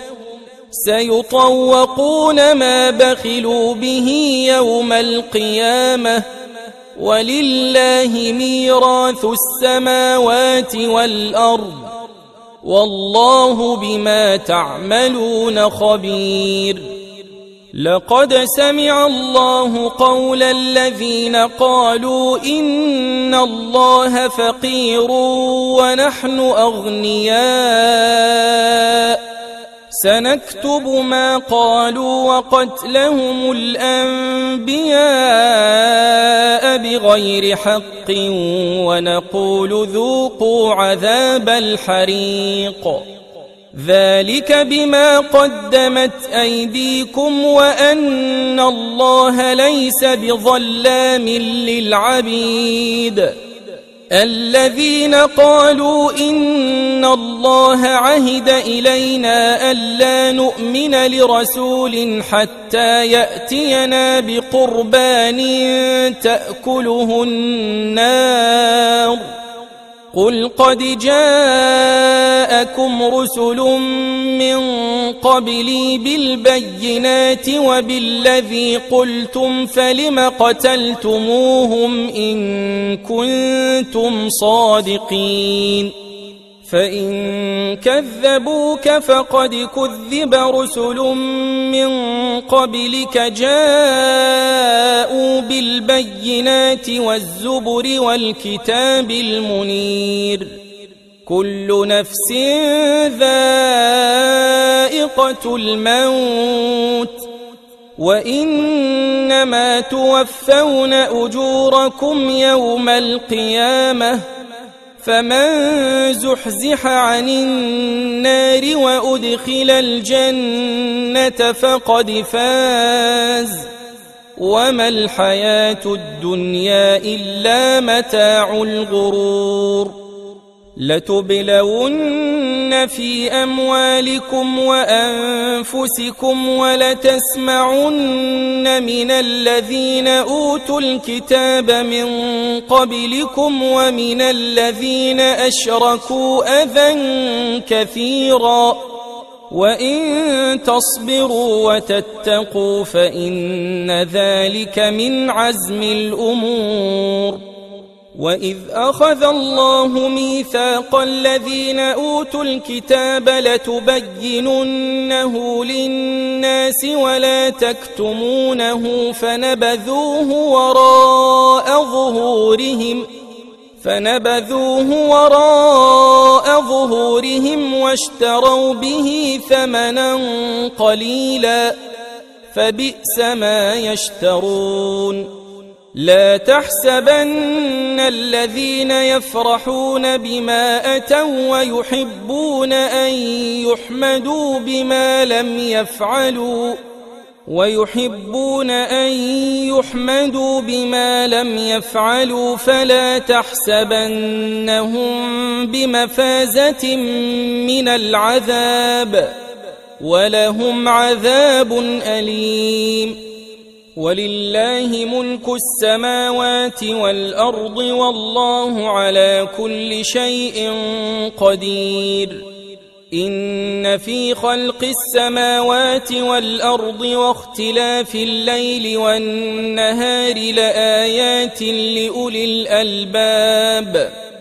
سيطوقون ما بخلوا به يوم القيامة ولله ميراث السماوات والأرض والله بما تعملون خبير لقد سمع الله قول الذين قالوا إن الله فقير ونحن أغنياء سنكتب ما قالوا وقتلهم الأنبياء بغير حق ونقول ذوقوا عذاب الحريق ذلك بما قدمت أيديكم وأن الله ليس بظلام للعبيد الذين قالوا إن الله عهد إلينا ألا نؤمن لرسول حتى يأتينا بقربان تأكله النار قل قد جاءكم رسل من قبلي بالبينات وبالذي قلتم فلم قتلتموهم إن كنتم صادقين فإن كذبوك فقد كذب رسل من قبلك جاءوا بالبينات والزبر والكتاب المنير كل نفس ذائقة الموت وإنما توفون أجوركم يوم القيامة فمن زحزح عن النار وأدخل الجنة فقد فاز وما الحياة الدنيا إلا متاع الغرور لتبلون في أموالكم وأنفسكم ولتسمعن من الذين أوتوا الكتاب من قبلكم ومن الذين أشركوا أذى كثيرا وإن تصبروا وتتقوا فإن ذلك من عزم الأمور وإذ أخذ الله ميثاق الذين أوتوا الكتاب لتبيننه للناس ولا تكتمونه فنبذوه وراء ظهورهم فنبذوه وراء ظهورهم واشتروا به ثمنا قليلا فبئس ما يشترون لا تحسبن الذين يفرحون بما أتوا ويحبون أن يحمدوا بما لم يفعلوا ويحبون أن يحمدوا بما لم يفعلوا فلا تحسبنهم بمفازة من العذاب ولهم عذاب أليم ولله ملك السماوات والأرض والله على كل شيء قدير إن في خلق السماوات والأرض واختلاف الليل والنهار لآيات لأولي الألباب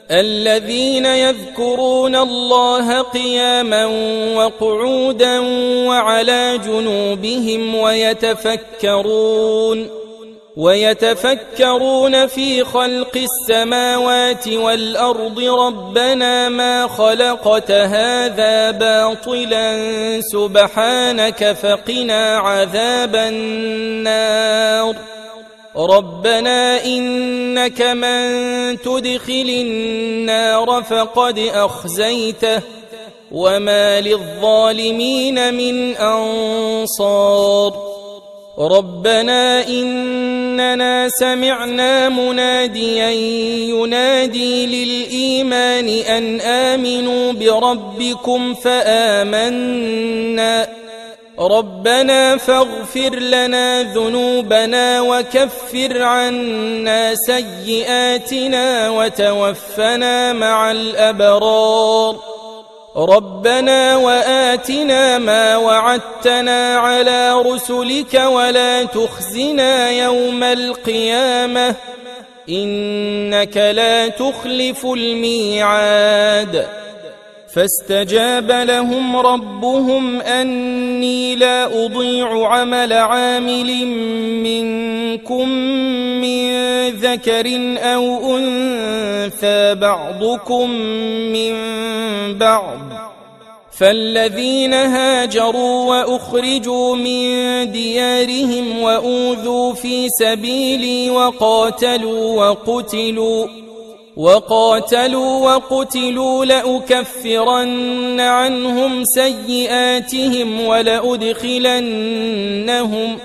الذين يذكرون الله قياما وقعودا وعلى جنوبهم ويتفكرون ويتفكرون في خلق السماوات والأرض ربنا ما خلقت هذا باطلا سبحانك فقنا عذاب النار ربنا إنك من تدخل النار فقد أخزيته وما للظالمين من أنصار ربنا إننا سمعنا مناديا ينادي للإيمان أن آمنوا بربكم فآمنا ربنا فاغفر لنا ذنوبنا وكفر عنا سيئاتنا وتوفنا مع الأبرار ربنا وآتنا ما وعدتنا على رسلك ولا تخزنا يوم القيامة إنك لا تخلف الميعاد فاستجاب لهم ربهم أني لا أضيع عمل عامل منكم من ذكر أو أنثى بعضكم من بعض فالذين هاجروا وأخرجوا من ديارهم وأوذوا في سبيلي وقاتلوا وقتلوا وقاتلوا وقتلوا لأكفرن عنهم سيئاتهم ولأدخلنهم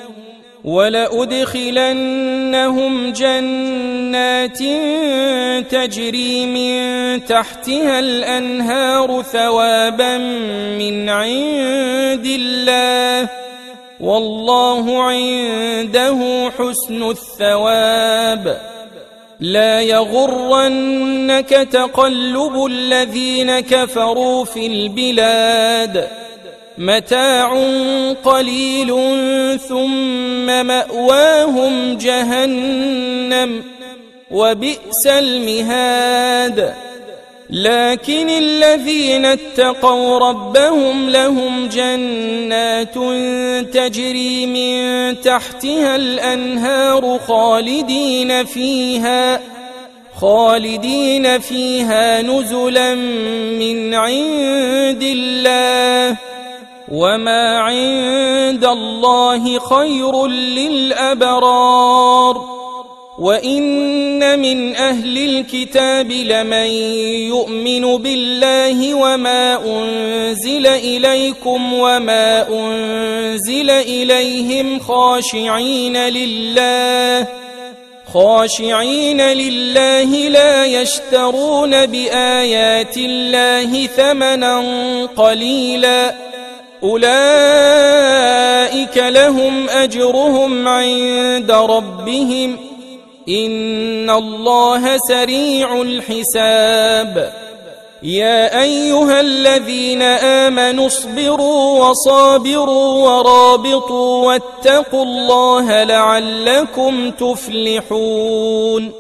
ولأدخلنهم جنات تجري من تحتها الأنهار ثوابا من عند الله والله عنده حسن الثواب لا يغرنك تقلب الذين كفروا في البلاد متاع قليل ثم مأواهم جهنم وبئس المهاد لكن الذين اتقوا ربهم لهم جنات تجري من تحتها الأنهار خالدين فيها خالدين فيها نزلا من عند الله وما عند الله خير للأبرار وإن من أهل الكتاب لمن يؤمن بالله وما أنزل إليكم وما أنزل إليهم خاشعين لله خاشعين لله لا يشترون بآيات الله ثمنا قليلا أولئك لهم أجرهم عند ربهم إن الله سريع الحساب يا أيها الذين آمنوا اصبروا وصابروا ورابطوا واتقوا الله لعلكم تفلحون